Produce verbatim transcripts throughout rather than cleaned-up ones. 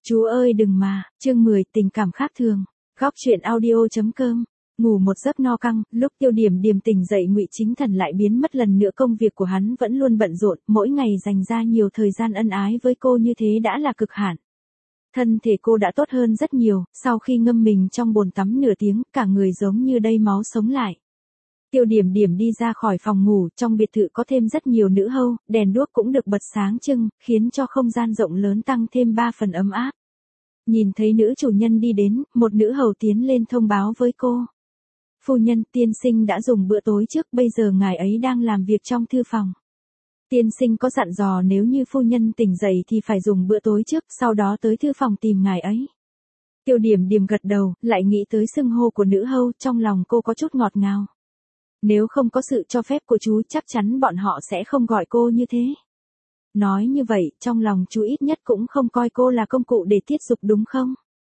Chú ơi đừng mà, chương mười tình cảm khác thường. Góc truyện audio.com. Ngủ một giấc no căng, lúc Tiêu Điểm Điềm tỉnh dậy Ngụy Chính Thần lại biến mất lần nữa, công việc của hắn vẫn luôn bận rộn, mỗi ngày dành ra nhiều thời gian ân ái với cô như thế đã là cực hạn. Thân thể cô đã tốt hơn rất nhiều, sau khi ngâm mình trong bồn tắm nửa tiếng, cả người giống như đầy máu sống lại. Tiêu Điểm Điểm đi ra khỏi phòng ngủ, trong biệt thự có thêm rất nhiều nữ hầu, đèn đuốc cũng được bật sáng trưng, khiến cho không gian rộng lớn tăng thêm ba phần ấm áp. Nhìn thấy nữ chủ nhân đi đến, một nữ hầu tiến lên thông báo với cô. Phu nhân, tiên sinh đã dùng bữa tối trước, bây giờ ngài ấy đang làm việc trong thư phòng. Tiên sinh có dặn dò nếu như phu nhân tỉnh dậy thì phải dùng bữa tối trước, sau đó tới thư phòng tìm ngài ấy. Tiêu Điểm Điểm gật đầu, lại nghĩ tới xưng hô của nữ hầu, trong lòng cô có chút ngọt ngào. Nếu không có sự cho phép của chú chắc chắn bọn họ sẽ không gọi cô như thế. Nói như vậy, trong lòng chú ít nhất cũng không coi cô là công cụ để tiết dục đúng không?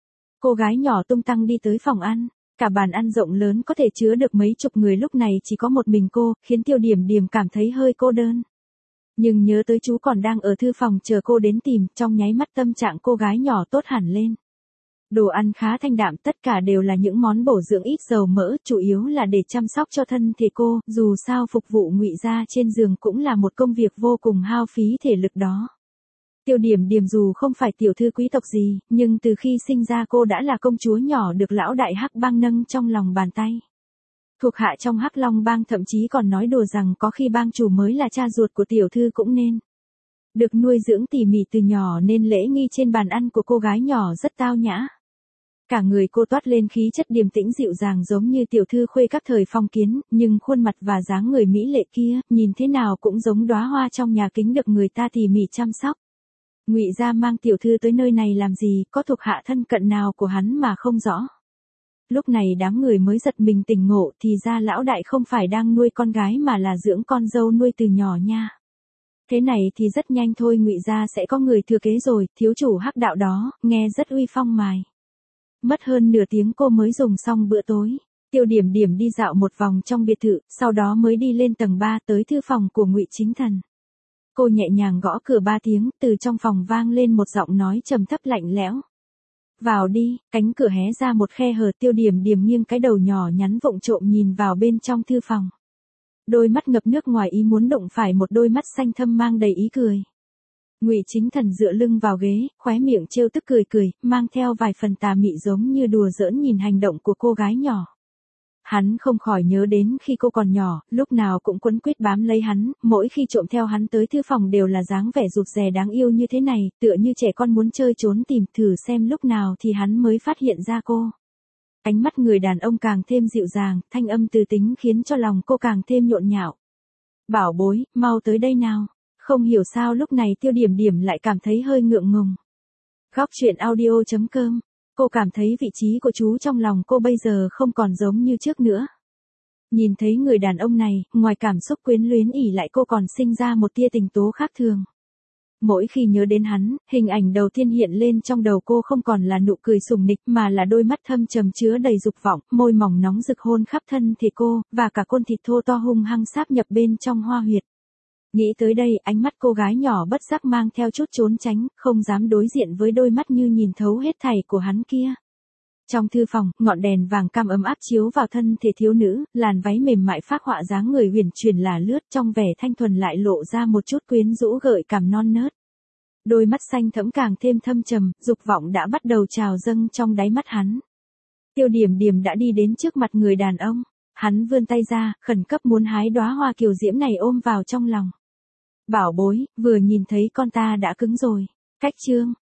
Cô gái nhỏ tung tăng đi tới phòng ăn, cả bàn ăn rộng lớn có thể chứa được mấy chục người, lúc này chỉ có một mình cô, khiến Tiêu Điểm Điểm cảm thấy hơi cô đơn. Nhưng nhớ tới chú còn đang ở thư phòng chờ cô đến tìm, trong nháy mắt tâm trạng cô gái nhỏ tốt hẳn lên. Đồ ăn khá thanh đạm, tất cả đều là những món bổ dưỡng ít dầu mỡ, chủ yếu là để chăm sóc cho thân thể cô, dù sao phục vụ Ngụy gia trên giường cũng là một công việc vô cùng hao phí thể lực đó. Tiêu Điểm Điểm dù không phải tiểu thư quý tộc gì, nhưng từ khi sinh ra cô đã là công chúa nhỏ được lão đại Hắc Bang nâng trong lòng bàn tay. Thuộc hạ trong Hắc Long Bang thậm chí còn nói đùa rằng có khi bang chủ mới là cha ruột của tiểu thư cũng nên. Được nuôi dưỡng tỉ mỉ từ nhỏ nên lễ nghi trên bàn ăn của cô gái nhỏ rất tao nhã. Cả người cô toát lên khí chất điềm tĩnh dịu dàng giống như tiểu thư khuê các thời phong kiến, nhưng khuôn mặt và dáng người mỹ lệ kia, nhìn thế nào cũng giống đóa hoa trong nhà kính được người ta tỉ mỉ chăm sóc. Ngụy gia mang tiểu thư tới nơi này làm gì, có thuộc hạ thân cận nào của hắn mà không rõ. Lúc này đám người mới giật mình tỉnh ngộ, thì ra lão đại không phải đang nuôi con gái mà là dưỡng con dâu nuôi từ nhỏ nha. Thế này thì rất nhanh thôi Ngụy gia sẽ có người thừa kế rồi, thiếu chủ Hắc đạo đó, nghe rất uy phong mài. Mất hơn nửa tiếng cô mới dùng xong bữa tối. Tiêu Điểm Điểm đi dạo một vòng trong biệt thự, sau đó mới đi lên tầng ba tới thư phòng của Ngụy Chính Thần. Cô nhẹ nhàng gõ cửa ba tiếng, từ trong phòng vang lên một giọng nói trầm thấp lạnh lẽo. Vào đi, cánh cửa hé ra một khe hở, Tiêu Điểm Điểm nghiêng cái đầu nhỏ nhắn vụng trộm nhìn vào bên trong thư phòng. Đôi mắt ngập nước ngoài ý muốn đụng phải một đôi mắt xanh thâm mang đầy ý cười. Ngụy Chính Thần dựa lưng vào ghế, khóe miệng trêu tức cười cười, mang theo vài phần tà mị giống như đùa giỡn nhìn hành động của cô gái nhỏ. Hắn không khỏi nhớ đến khi cô còn nhỏ, lúc nào cũng quấn quýt bám lấy hắn, mỗi khi trộm theo hắn tới thư phòng đều là dáng vẻ rụt rè đáng yêu như thế này, tựa như trẻ con muốn chơi trốn tìm, thử xem lúc nào thì hắn mới phát hiện ra cô. Ánh mắt người đàn ông càng thêm dịu dàng, thanh âm từ tính khiến cho lòng cô càng thêm nhộn nhạo. Bảo bối, mau tới đây nào. Không hiểu sao lúc này Tiêu Điểm Điểm lại cảm thấy hơi ngượng ngùng. Góc truyện audio.com. Cô cảm thấy vị trí của chú trong lòng cô bây giờ không còn giống như trước nữa. Nhìn thấy người đàn ông này, ngoài cảm xúc quyến luyến ỉ lại cô còn sinh ra một tia tình tố khác thường. Mỗi khi nhớ đến hắn, hình ảnh đầu tiên hiện lên trong đầu cô không còn là nụ cười sùng nịch mà là đôi mắt thâm trầm chứa đầy dục vọng, môi mỏng nóng rực hôn khắp thân thể cô, và cả côn thịt thô to hung hăng sáp nhập bên trong hoa huyệt. Nghĩ tới đây, ánh mắt cô gái nhỏ bất giác mang theo chút trốn tránh, không dám đối diện với đôi mắt như nhìn thấu hết thảy của hắn kia. Trong thư phòng, ngọn đèn vàng cam ấm áp chiếu vào thân thể thiếu nữ, làn váy mềm mại phác họa dáng người huyền chuyển là lướt, trong vẻ thanh thuần lại lộ ra một chút quyến rũ gợi cảm non nớt. Đôi mắt xanh thẫm càng thêm thâm trầm, dục vọng đã bắt đầu trào dâng trong đáy mắt hắn. Tiêu Điểm Điểm đã đi đến trước mặt người đàn ông, hắn vươn tay ra, khẩn cấp muốn hái đóa hoa kiều diễm này ôm vào trong lòng. Bảo bối, vừa nhìn thấy con ta đã cứng rồi. Cách chương,